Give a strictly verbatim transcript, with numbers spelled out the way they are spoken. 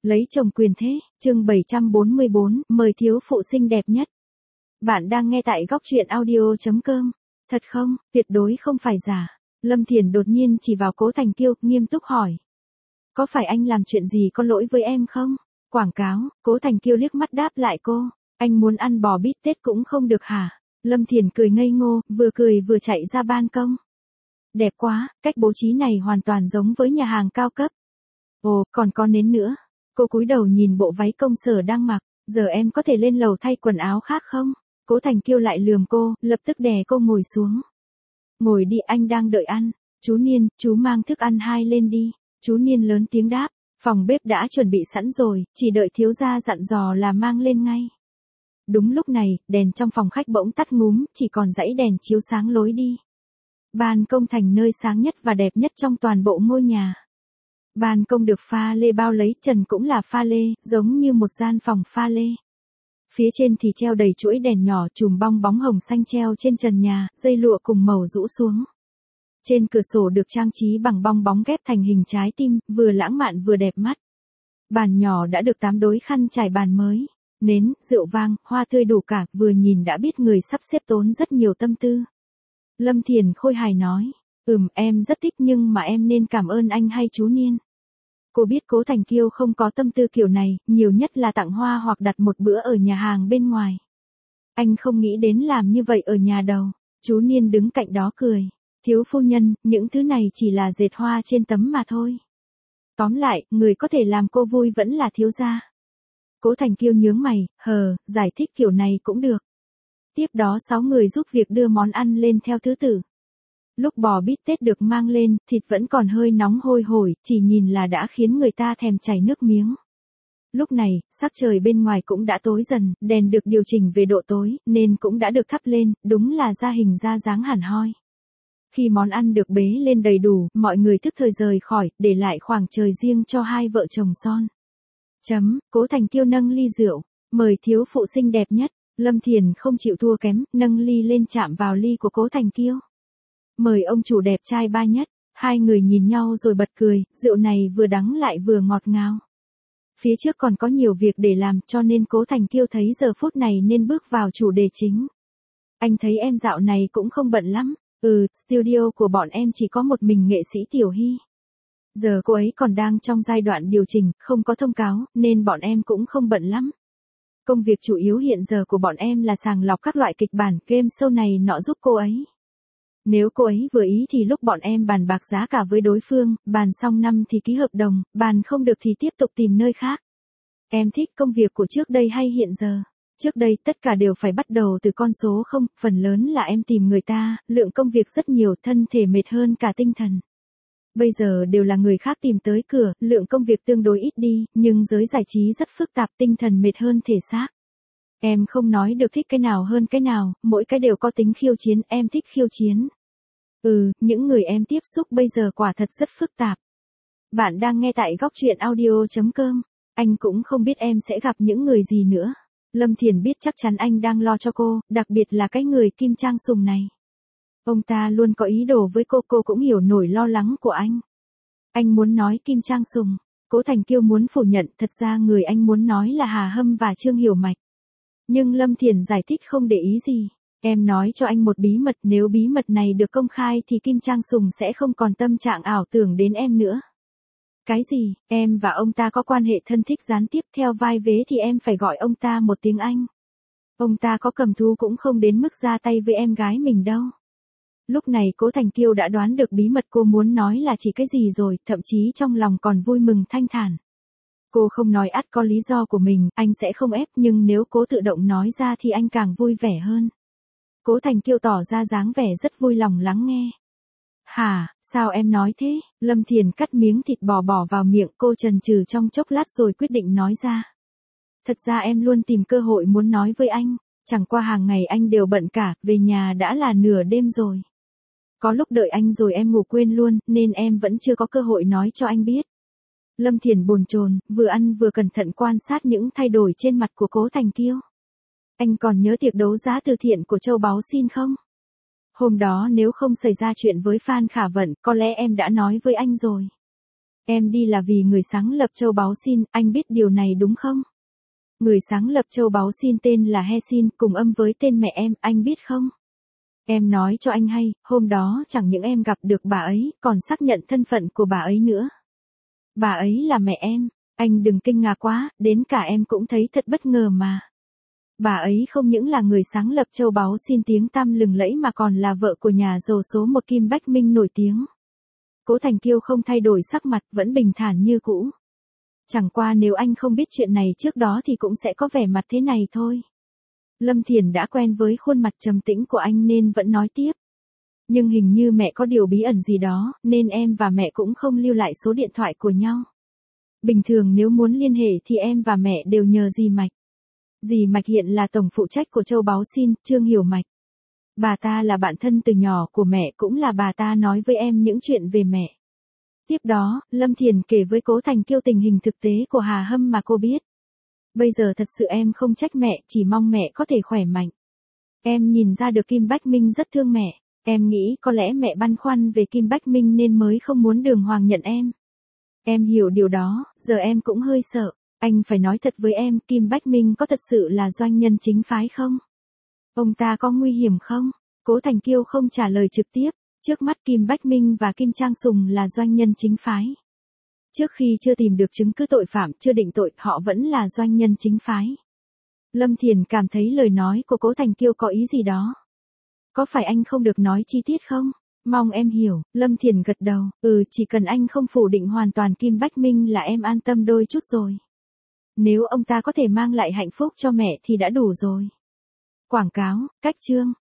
Lấy chồng quyền thế, chương bảy trăm bốn mươi bốn, mời thiếu phụ xinh đẹp nhất. Bạn đang nghe tại góc truyện audio chấm com. Thật không, tuyệt đối không phải giả. Lâm Thiền đột nhiên chỉ vào Cố Thành Kiêu, nghiêm túc hỏi. Có phải anh làm chuyện gì có lỗi với em không? Quảng cáo, Cố Thành Kiêu liếc mắt đáp lại cô. Anh muốn ăn bò bít tết cũng không được hả? Lâm Thiền cười ngây ngô, vừa cười vừa chạy ra ban công. Đẹp quá, cách bố trí này hoàn toàn giống với nhà hàng cao cấp. Ồ, còn có nến nữa. Cô cúi đầu nhìn bộ váy công sở đang mặc, giờ em có thể lên lầu thay quần áo khác không? Cố Thành Kiêu lại lườm cô, lập tức đè cô ngồi xuống. Ngồi đi, anh đang đợi ăn. Chú Niên, chú mang thức ăn hai lên đi. Chú Niên lớn tiếng đáp, phòng bếp đã chuẩn bị sẵn rồi, chỉ đợi thiếu gia dặn dò là mang lên ngay. Đúng lúc này, đèn trong phòng khách bỗng tắt ngúm, chỉ còn dãy đèn chiếu sáng lối đi. Ban công thành nơi sáng nhất và đẹp nhất trong toàn bộ ngôi nhà. Ban công được pha lê bao lấy, trần cũng là pha lê, giống như một gian phòng pha lê. Phía trên thì treo đầy chuỗi đèn nhỏ chùm bong bóng hồng xanh treo trên trần nhà, dây lụa cùng màu rũ xuống. Trên cửa sổ được trang trí bằng bong bóng ghép thành hình trái tim, vừa lãng mạn vừa đẹp mắt. Bàn nhỏ đã được tám đối khăn trải bàn mới. Nến, rượu vang, hoa tươi đủ cả, vừa nhìn đã biết người sắp xếp tốn rất nhiều tâm tư. Lâm Thiền khôi hài nói, ừm em rất thích nhưng mà em nên cảm ơn anh hay chú Niên. Cô biết Cố Thành Kiêu không có tâm tư kiểu này, nhiều nhất là tặng hoa hoặc đặt một bữa ở nhà hàng bên ngoài. Anh không nghĩ đến làm như vậy ở nhà đâu. Chú Niên đứng cạnh đó cười. Thiếu phu nhân, những thứ này chỉ là dệt hoa trên tấm mà thôi. Tóm lại, người có thể làm cô vui vẫn là thiếu gia. Cố Thành Kiêu nhướng mày, hờ, giải thích kiểu này cũng được. Tiếp đó sáu người giúp việc đưa món ăn lên theo thứ tự. Lúc bò bít tết được mang lên, thịt vẫn còn hơi nóng hôi hổi, chỉ nhìn là đã khiến người ta thèm chảy nước miếng. Lúc này, sắc trời bên ngoài cũng đã tối dần, đèn được điều chỉnh về độ tối, nên cũng đã được thắp lên, đúng là ra hình ra dáng hẳn hoi. Khi món ăn được bế lên đầy đủ, mọi người thức thời rời khỏi, để lại khoảng trời riêng cho hai vợ chồng son. Chấm, Cố Thành Kiêu nâng ly rượu, mời thiếu phụ xinh đẹp nhất. Lâm Thiền không chịu thua kém, nâng ly lên chạm vào ly của Cố Thành Kiêu. Mời ông chủ đẹp trai ba nhất. Hai người nhìn nhau rồi bật cười, rượu này vừa đắng lại vừa ngọt ngào. Phía trước còn có nhiều việc để làm cho nên Cố Thành Kiêu thấy giờ phút này nên bước vào chủ đề chính. Anh thấy em dạo này cũng không bận lắm. Ừ, studio của bọn em chỉ có một mình nghệ sĩ Tiểu Hy. Giờ cô ấy còn đang trong giai đoạn điều chỉnh, không có thông cáo, nên bọn em cũng không bận lắm. Công việc chủ yếu hiện giờ của bọn em là sàng lọc các loại kịch bản, game show này nọ giúp cô ấy. Nếu cô ấy vừa ý thì lúc bọn em bàn bạc giá cả với đối phương, bàn xong năm thì ký hợp đồng, bàn không được thì tiếp tục tìm nơi khác. Em thích công việc của trước đây hay hiện giờ? Trước đây tất cả đều phải bắt đầu từ con số không, phần lớn là em tìm người ta, lượng công việc rất nhiều, thân thể mệt hơn cả tinh thần. Bây giờ đều là người khác tìm tới cửa, lượng công việc tương đối ít đi, nhưng giới giải trí rất phức tạp, tinh thần mệt hơn thể xác. Em không nói được thích cái nào hơn cái nào, mỗi cái đều có tính khiêu chiến, em thích khiêu chiến. Ừ, những người em tiếp xúc bây giờ quả thật rất phức tạp. Bạn đang nghe tại góc truyện audio chấm com. Anh cũng không biết em sẽ gặp những người gì nữa. Lâm Thiền biết chắc chắn anh đang lo cho cô, đặc biệt là cái người Kim Trang Sùng này. Ông ta luôn có ý đồ với cô, cô cũng hiểu nổi lo lắng của anh. Anh muốn nói Kim Trang Sùng. Cố Thành Kiêu muốn phủ nhận, thật ra người anh muốn nói là Hà Hâm và Trương Hiểu Mạch. Nhưng Lâm Thiền giải thích không để ý gì. Em nói cho anh một bí mật, nếu bí mật này được công khai thì Kim Trang Sùng sẽ không còn tâm trạng ảo tưởng đến em nữa. Cái gì, em và ông ta có quan hệ thân thích gián tiếp, theo vai vế thì em phải gọi ông ta một tiếng anh. Ông ta có cầm thú cũng không đến mức ra tay với em gái mình đâu. Lúc này Cố Thành Kiêu đã đoán được bí mật cô muốn nói là chỉ cái gì rồi, thậm chí trong lòng còn vui mừng thanh thản. Cô không nói ắt có lý do của mình, anh sẽ không ép, nhưng nếu cố tự động nói ra thì anh càng vui vẻ hơn. Cố Thành Kiêu tỏ ra dáng vẻ rất vui lòng lắng nghe. Hả, sao em nói thế? Lâm Thiền cắt miếng thịt bò bỏ vào miệng, cô chần chừ trong chốc lát rồi quyết định nói ra. Thật ra em luôn tìm cơ hội muốn nói với anh, chẳng qua hàng ngày anh đều bận cả, về nhà đã là nửa đêm rồi. Có lúc đợi anh rồi em ngủ quên luôn, nên em vẫn chưa có cơ hội nói cho anh biết. Lâm Thiền bồn chồn, vừa ăn vừa cẩn thận quan sát những thay đổi trên mặt của Cố Thành Kiêu. Anh còn nhớ tiệc đấu giá từ thiện của Châu Báu Xin không? Hôm đó nếu không xảy ra chuyện với Phan Khả Vận, có lẽ em đã nói với anh rồi. Em đi là vì người sáng lập Châu Báu Xin, anh biết điều này đúng không? Người sáng lập Châu Báu Xin tên là He Xin, cùng âm với tên mẹ em, anh biết không? Em nói cho anh hay, hôm đó chẳng những em gặp được bà ấy, còn xác nhận thân phận của bà ấy nữa. Bà ấy là mẹ em, anh đừng kinh ngạc quá, đến cả em cũng thấy thật bất ngờ mà. Bà ấy không những là người sáng lập Châu Báu Xin tiếng tăm lừng lẫy mà còn là vợ của nhà giàu số một Kim Bách Minh nổi tiếng. Cố Thành Kiêu không thay đổi sắc mặt, vẫn bình thản như cũ. Chẳng qua nếu anh không biết chuyện này trước đó thì cũng sẽ có vẻ mặt thế này thôi. Lâm Thiền đã quen với khuôn mặt trầm tĩnh của anh nên vẫn nói tiếp. Nhưng hình như mẹ có điều bí ẩn gì đó, nên em và mẹ cũng không lưu lại số điện thoại của nhau. Bình thường nếu muốn liên hệ thì em và mẹ đều nhờ dì Mạch. Dì Mạch hiện là tổng phụ trách của Châu Báu Xin, Trương Hiểu Mạch. Bà ta là bạn thân từ nhỏ của mẹ, cũng là bà ta nói với em những chuyện về mẹ. Tiếp đó, Lâm Thiền kể với Cố Thành Kiêu tình hình thực tế của Hà Hâm mà cô biết. Bây giờ thật sự em không trách mẹ, chỉ mong mẹ có thể khỏe mạnh. Em nhìn ra được Kim Bách Minh rất thương mẹ. Em nghĩ có lẽ mẹ băn khoăn về Kim Bách Minh nên mới không muốn Đường Hoàng nhận em. Em hiểu điều đó, giờ em cũng hơi sợ. Anh phải nói thật với em, Kim Bách Minh có thật sự là doanh nhân chính phái không? Ông ta có nguy hiểm không? Cố Thành Kiêu không trả lời trực tiếp. Trước mắt Kim Bách Minh và Kim Trang Sùng là doanh nhân chính phái. Trước khi chưa tìm được chứng cứ tội phạm, chưa định tội, họ vẫn là doanh nhân chính phái. Lâm Thiền cảm thấy lời nói của Cố Thành Kiêu có ý gì đó. Có phải anh không được nói chi tiết không? Mong em hiểu. Lâm Thiền gật đầu. Ừ, chỉ cần anh không phủ định hoàn toàn Kim Bách Minh là em an tâm đôi chút rồi. Nếu ông ta có thể mang lại hạnh phúc cho mẹ thì đã đủ rồi. Quảng cáo, cách chương.